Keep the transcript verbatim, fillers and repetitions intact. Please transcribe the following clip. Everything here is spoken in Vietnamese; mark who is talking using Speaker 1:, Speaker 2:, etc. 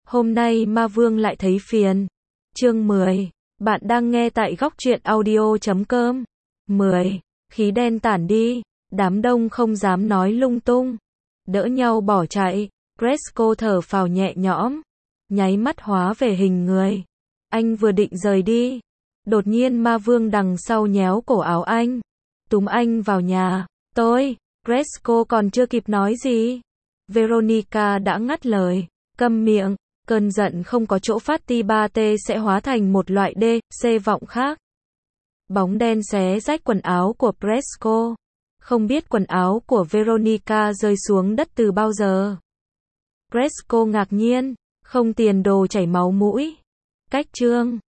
Speaker 1: Hôm nay ma vương lại thấy phiền. Chương mười. Bạn đang nghe tại góc truyện audio chấm com. mười. Khí đen tản đi. Đám đông không dám nói lung tung. Đỡ nhau bỏ chạy. Cresco thở phào nhẹ nhõm. Nháy mắt hóa về hình người. Anh vừa định rời đi. Đột nhiên ma vương đằng sau nhéo cổ áo anh. Túm anh vào nhà. Tôi. Cresco còn chưa kịp nói gì. Veronica đã ngắt lời. Câm miệng. Cơn giận không có chỗ phát ti ba T sẽ hóa thành một loại D, C vọng khác. Bóng đen xé rách quần áo của Cresco. Không biết quần áo của Veronica rơi xuống đất từ bao giờ. Cresco ngạc nhiên. Không tiền đồ chảy máu mũi. Cách chương.